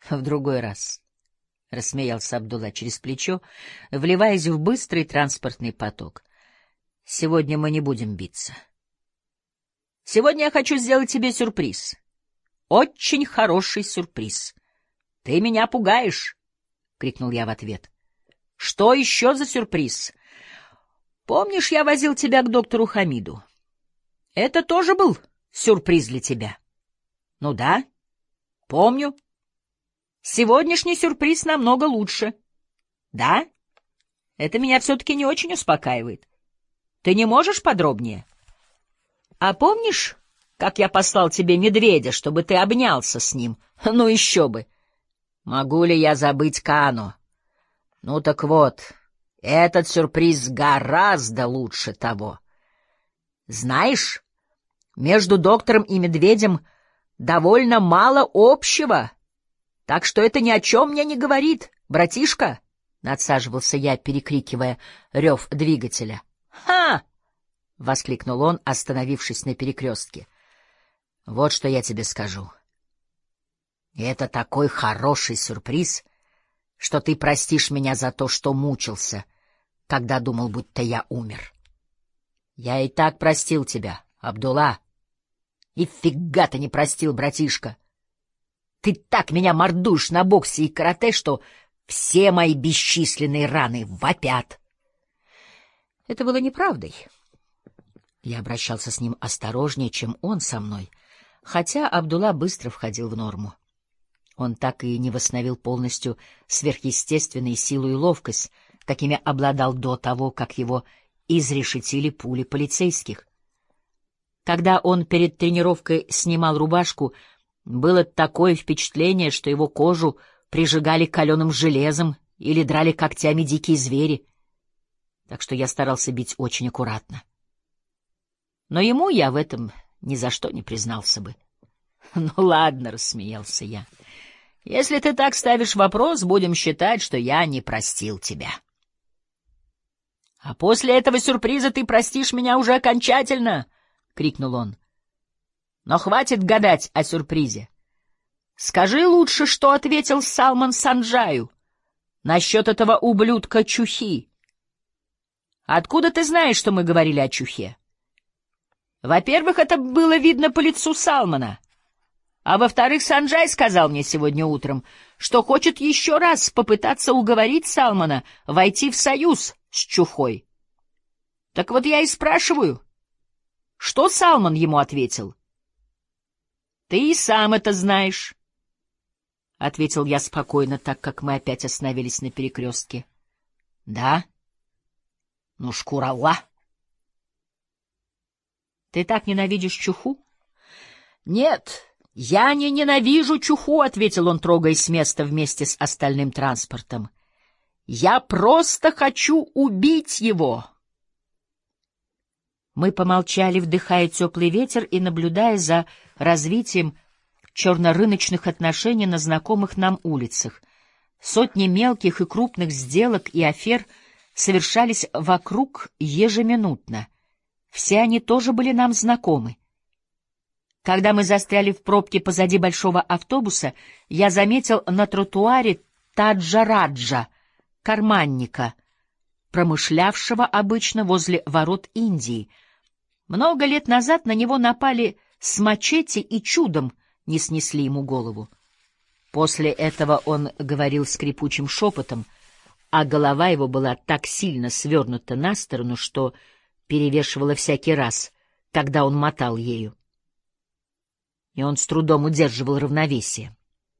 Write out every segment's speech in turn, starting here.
— В другой раз, — рассмеялся Абдулла через плечо, вливаясь в быстрый транспортный поток. — Сегодня мы не будем биться. Сегодня я хочу сделать тебе сюрприз. Очень хороший сюрприз. — Ты меня пугаешь, — крикнул я в ответ. — Что еще за сюрприз? Помнишь, я возил тебя к доктору Хамиду? Это тоже был сюрприз для тебя. — Ну да, помню. Сегодняшний сюрприз намного лучше. Да? Это меня все-таки не очень успокаивает. Ты не можешь подробнее? А помнишь, как я послал тебе медведя, чтобы ты обнялся с ним? Ну еще бы! Могу ли я забыть Кано? Ну так вот, этот сюрприз гораздо лучше того. Знаешь, между доктором и медведем довольно мало общего, так что это ни о чем мне не говорит, братишка, — надсаживался я, перекрикивая рев двигателя. — Ха! — воскликнул он, остановившись на перекрестке. — Вот что я тебе скажу. Это такой хороший сюрприз, что ты простишь меня за то, что мучился, когда думал, будто я умер. Я и так простил тебя, Абдулла. И фига ты не простил, братишка. Ты так меня мордуешь на боксе и карате, что все мои бесчисленные раны вопят. Это было неправдой. Я обращался с ним осторожнее, чем он со мной, хотя Абдулла быстро входил в норму. Он так и не восстановил полностью сверхъестественные силу и ловкость, какими обладал до того, как его изрешетили пули полицейских. Когда он перед тренировкой снимал рубашку, было такое впечатление, что его кожу прижигали каленым железом или драли когтями дикие звери. Так что я старался бить очень аккуратно. Но ему я в этом ни за что не признался бы. — Ну ладно, — рассмеялся я. — Если ты так ставишь вопрос, будем считать, что я не простил тебя. — А после этого сюрприза ты простишь меня уже окончательно, — крикнул он. — Но хватит гадать о сюрпризе. Скажи лучше, что ответил Салман Санджаю насчет этого ублюдка Чухи. Откуда ты знаешь, что мы говорили о Чухе? Во-первых, это было видно по лицу Салмана. А во-вторых, Санджай сказал мне сегодня утром, что хочет еще раз попытаться уговорить Салмана войти в союз с Чухой. Так вот я и спрашиваю, что Салман ему ответил? — Ты и сам это знаешь, — ответил я спокойно, так как мы опять остановились на перекрестке. — Да? Ну, шкура Аллах. Ты так ненавидишь Чуху? — Нет, я не ненавижу Чуху, — ответил он, трогаясь с места вместе с остальным транспортом. — Я просто хочу убить его. Мы помолчали, вдыхая теплый ветер и наблюдая за развитием чернорыночных отношений на знакомых нам улицах. Сотни мелких и крупных сделок и афер совершались вокруг ежеминутно. Все они тоже были нам знакомы. Когда мы застряли в пробке позади большого автобуса, я заметил на тротуаре Таджа Раджа, карманника, промышлявшего обычно возле ворот Индии. Много лет назад на него напали с мачете и чудом не снесли ему голову. После этого он говорил скрипучим шепотом, а голова его была так сильно свернута на сторону, что перевешивала всякий раз, когда он мотал ею. И он с трудом удерживал равновесие.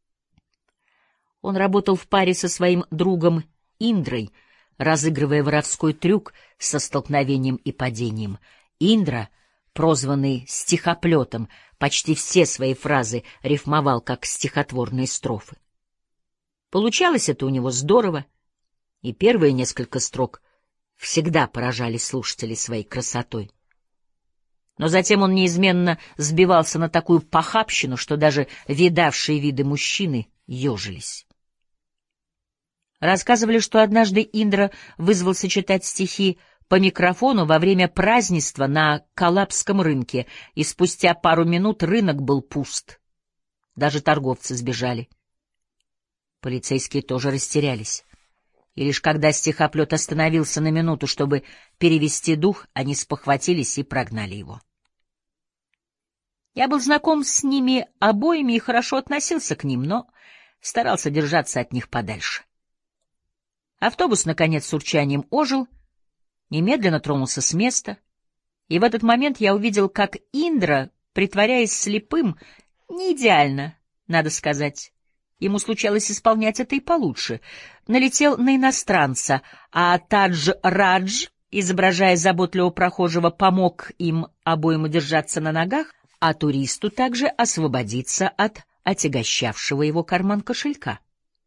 Он работал в паре со своим другом Индрой, разыгрывая воровской трюк со столкновением и падением. Индра, прозванный стихоплетом, почти все свои фразы рифмовал как стихотворные строфы. Получалось это у него здорово, и первые несколько строк всегда поражали слушателей своей красотой. Но затем он неизменно сбивался на такую похабщину, что даже видавшие виды мужчины ежились. Рассказывали, что однажды Индра вызвался читать стихи по микрофону во время празднества на Калабском рынке, и спустя пару минут рынок был пуст. Даже торговцы сбежали. Полицейские тоже растерялись. И лишь когда стихоплет остановился на минуту, чтобы перевести дух, они спохватились и прогнали его. Я был знаком с ними обоими и хорошо относился к ним, но старался держаться от них подальше. Автобус, наконец, с урчанием ожил, немедленно тронулся с места, и в этот момент я увидел, как Индра, притворяясь слепым, не идеально, надо сказать, ему случалось исполнять это и получше, налетел на иностранца, а Тадж-Радж, изображая заботливого прохожего, помог им обоим удержаться на ногах, а туристу также освободиться от отягощавшего его карман кошелька.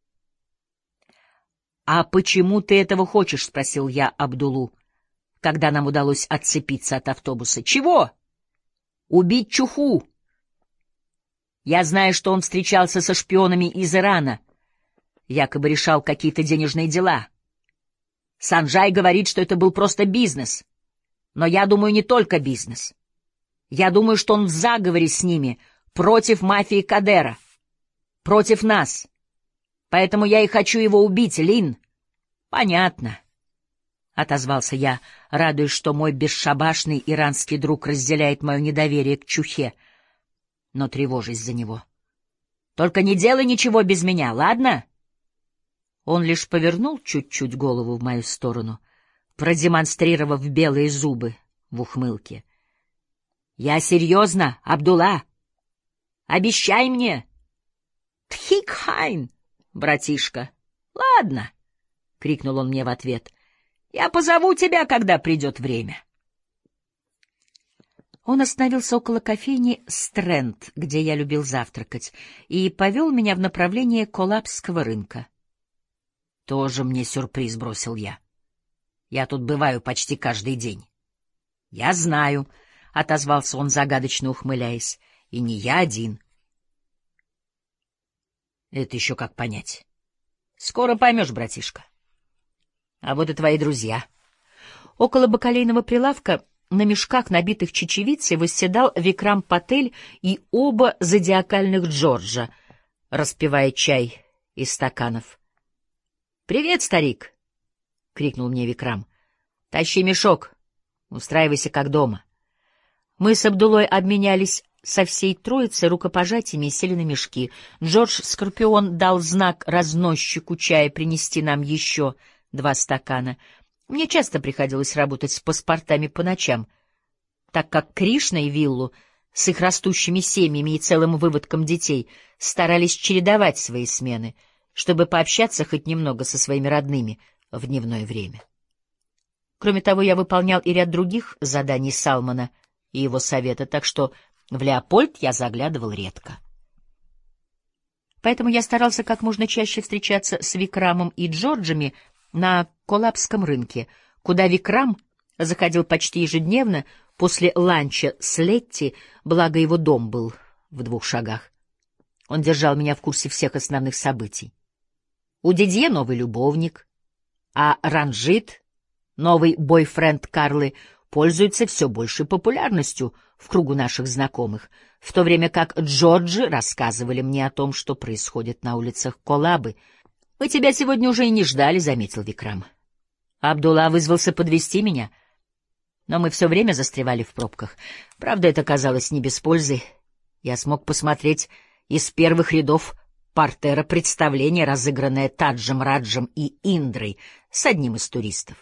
«А почему ты этого хочешь?» — спросил я Абдулу, когда нам удалось отцепиться от автобуса. «Чего?» «Убить Чуху. Я знаю, что он встречался со шпионами из Ирана, якобы решал какие-то денежные дела. Санджай говорит, что это был просто бизнес. Но я думаю, не только бизнес. Я думаю, что он в заговоре с ними против мафии Кадера, против нас. Поэтому я и хочу его убить, Лин». «Понятно», — отозвался я, радуясь, что мой бесшабашный иранский друг разделяет мое недоверие к Чухе, но тревожусь за него. «Только не делай ничего без меня, ладно?» Он лишь повернул чуть-чуть голову в мою сторону, продемонстрировав белые зубы в ухмылке. «Я серьезно, Абдулла. Обещай мне!» «Тхик-хайн, братишка!» «Ладно!» — крикнул он мне в ответ. «Я позову тебя, когда придет время». Он остановился около кофейни «Стрэнд», где я любил завтракать, и повел меня в направлении Коллапского рынка. «Тоже мне сюрприз», — бросил я. «Я тут бываю почти каждый день». «Я знаю», — отозвался он, загадочно ухмыляясь, — «и не я один». «Это еще как понять?» «Скоро поймешь, братишка. А вот и твои друзья». Около бакалейного прилавка на мешках, набитых чечевицей, восседал Викрам Патель и оба зодиакальных Джорджа, распивая чай из стаканов. «Привет, старик!» — крикнул мне Викрам. «Тащи мешок, устраивайся как дома». Мы с Абдулой обменялись со всей троицей рукопожатиями и сели на мешки. Джордж Скорпион дал знак разносчику чая принести нам еще 2 стакана. Мне часто приходилось работать с паспортами по ночам, так как Кришна и Виллу с их растущими семьями и целым выводком детей старались чередовать свои смены, чтобы пообщаться хоть немного со своими родными в дневное время. Кроме того, я выполнял и ряд других заданий Салмана и его совета, так что в Леопольд я заглядывал редко. Поэтому я старался как можно чаще встречаться с Викрамом и Джорджами на Коллапском рынке, куда Викрам заходил почти ежедневно после ланча с Летти, благо его дом был в 2 шагах. Он держал меня в курсе всех основных событий. У Дидье новый любовник, а Ранжит, новый бойфренд Карлы, пользуется все большей популярностью в кругу наших знакомых, в то время как Джорджи рассказывали мне о том, что происходит на улицах Коллабы. «Мы тебя сегодня уже и не ждали», — заметил Викрам. Абдулла вызвался подвезти меня, но мы все время застревали в пробках. Правда, это казалось не без пользы. Я смог посмотреть из первых рядов портера представление, разыгранное Таджем Раджем и Индрой с одним из туристов.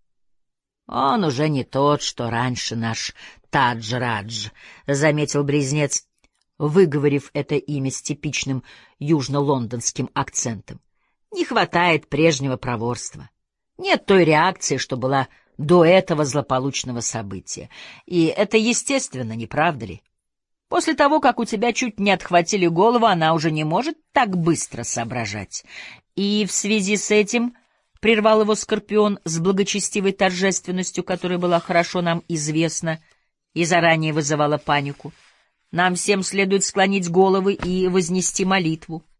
«Он уже не тот, что раньше наш Тадж-Радж», — заметил близнец, выговорив это имя с типичным южно-лондонским акцентом. «Не хватает прежнего проворства. Нет той реакции, что была до этого злополучного события. И это естественно, не правда ли? После того, как у тебя чуть не отхватили голову, она уже не может так быстро соображать. И в связи с этим...» — прервал его Скорпион с благочестивой торжественностью, которая была хорошо нам известна и заранее вызывала панику. «Нам всем следует склонить головы и вознести молитву.